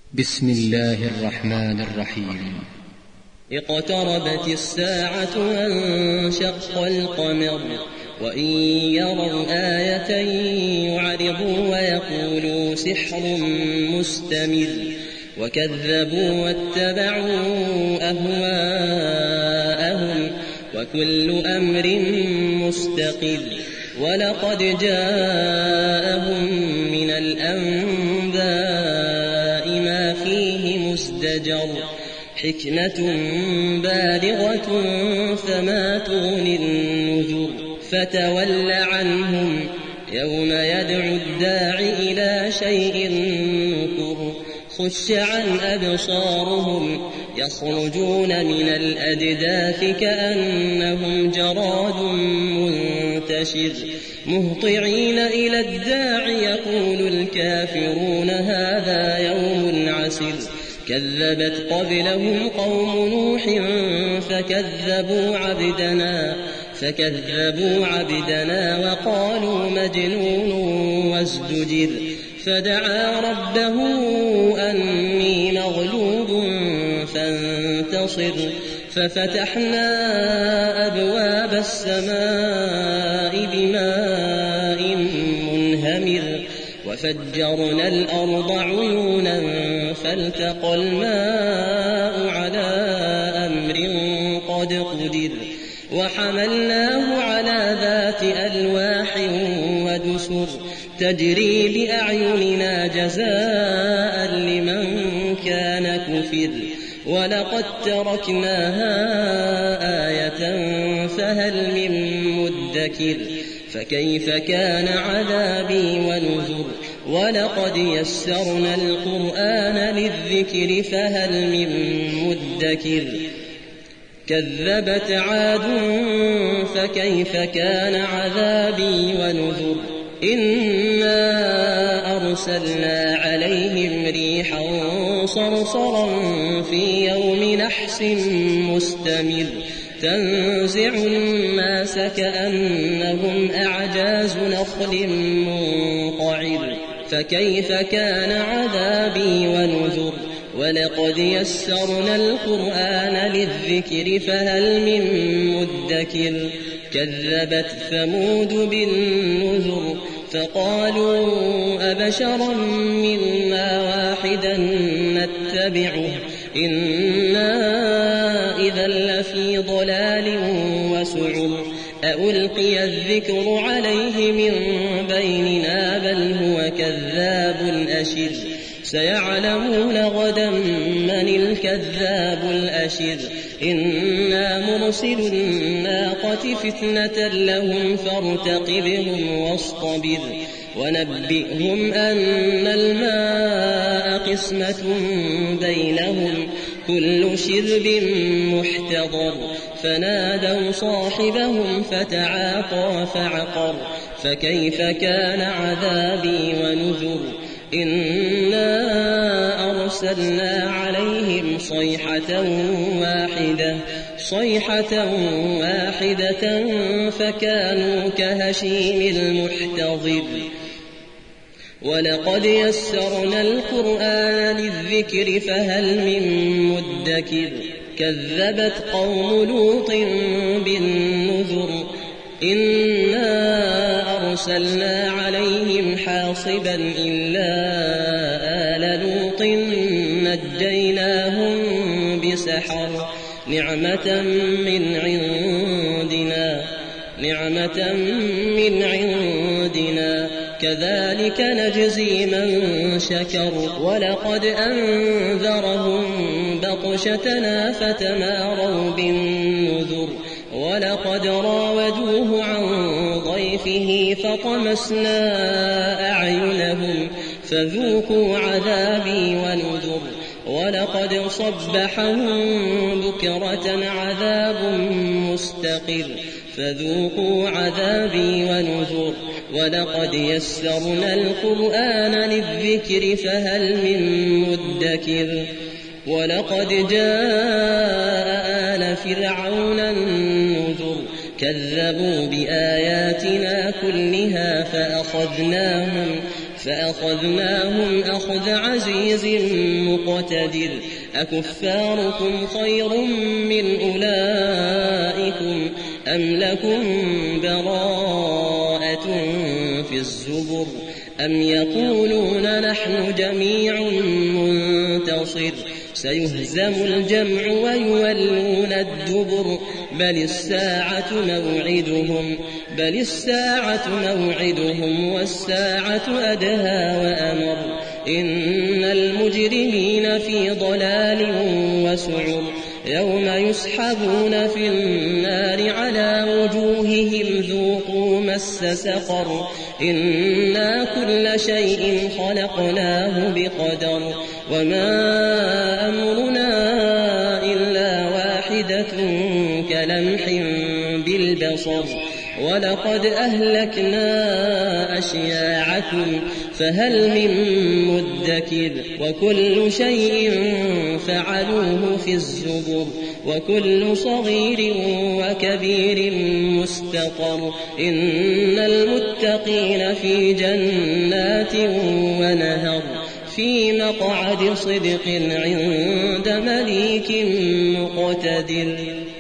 بسم الله الرحمن الرحيم. اقتربت الساعة وانشق القمر وإن يروا آية يعرضوا ويقولوا سحر مستمر وكذبوا واتبعوا أهواءهم وكل أمر مستقر ولقد جاءهم من الأنباء ما فيه مزدجر حكمة بالغة فما تغني النذر فتول عنهم يوم يدعو الداع إلى شيء نكر خش عن أبصارهم يخرجون من الأجداث كأنهم جراد منتشر مهطعين إلى الداع يقول الكافرون هذا يوم عسر كذبت قبلهم قوم نوح فكذبوا عبدنا وقالوا مجنون وازدجر فدعا ربه أني مغلوب فانتصر ففتحنا أبواب السماء بماء منهمر وفجرنا الأرض عيونا فالتقى الماء على أمر قد قدر وحملناه على ذات ألواح ودسر تجري بأعيننا جزاء لمن كان كفر ولقد تركناها آية فهل من مدكر فكيف كان عذابي ونذر ولقد يسرنا القرآن للذكر فهل من مدكر كذبت عاد فكيف كان عذابي ونذر إنا أرسلنا عليهم ريحا صرصرا في يوم نحس مستمر تنزع الناس كأنهم أعجاز نخل منقعر فكيف كان عذابي ونذر ولقد يسرنا القرآن للذكر فهل من مدكر كذبت ثمود بالنذر فقالوا أبشرا منا واحدا نتبعه إنا إذا لفي ضلال وسعر ألقي الذكر عليه من بيننا بل هو كذاب أشر سيعلمون غدا من الكذاب الأشر إنا مرسل الناقة فتنة لهم فارتقبهم واصطبر ونبئهم أن الماء قسمة بينهم كل شرب محتضر فنادوا صاحبهم فتعاطى فعقر فكيف كان عذابي ونذر إنا أرسلنا عليهم صيحة واحدة فكانوا كهشيم المحتضر ولقد يسرنا القرآن للذكر فهل من مدكر كذبت قوم لوط بالنذر إنا أرسلنا عليهم حاصبا إلا آل لوط نجيناهم بسحر نعمة من عندنا كذلك نجزي من شكر ولقد أنذرهم بطشتنا فتماروا بالنذر ولقد راودوه عن ضيفه فطمسنا أعينهم فذوقوا عذابي ونذر ولقد صبحهم بكرة عذاب مستقر فذوقوا عذابي ونذر ولقد يسرنا القرآن للذكر فهل من مدكر ولقد جاء آل فرعون النذر كذبوا بآياتنا كلها فأخذناهم فأخذناهم أخذ عزيز مقتدر أكفاركم خير من أولئكم أم لكم براءة في الزبر أم يقولون نحن جميع منتصر سيهزم الجمع ويولون الدبر بل الساعة موعدهم والساعة أدهى وأمر إن المجرمين في ضلال وسعر يوم يسحبون في النار على وجوههم ذوقوا مس سقر إنا كل شيء خلقناه بقدر وما أمرنا إلا واحدة كلمح بالبصر ولقد أهلكنا أشياعكم فهل من مدكر وكل شيء فعلوه في الزبر وكل صغير وكبير مستقر إن المتقين في جنات ونهر في مقعد صدق عند مليك مقتدر.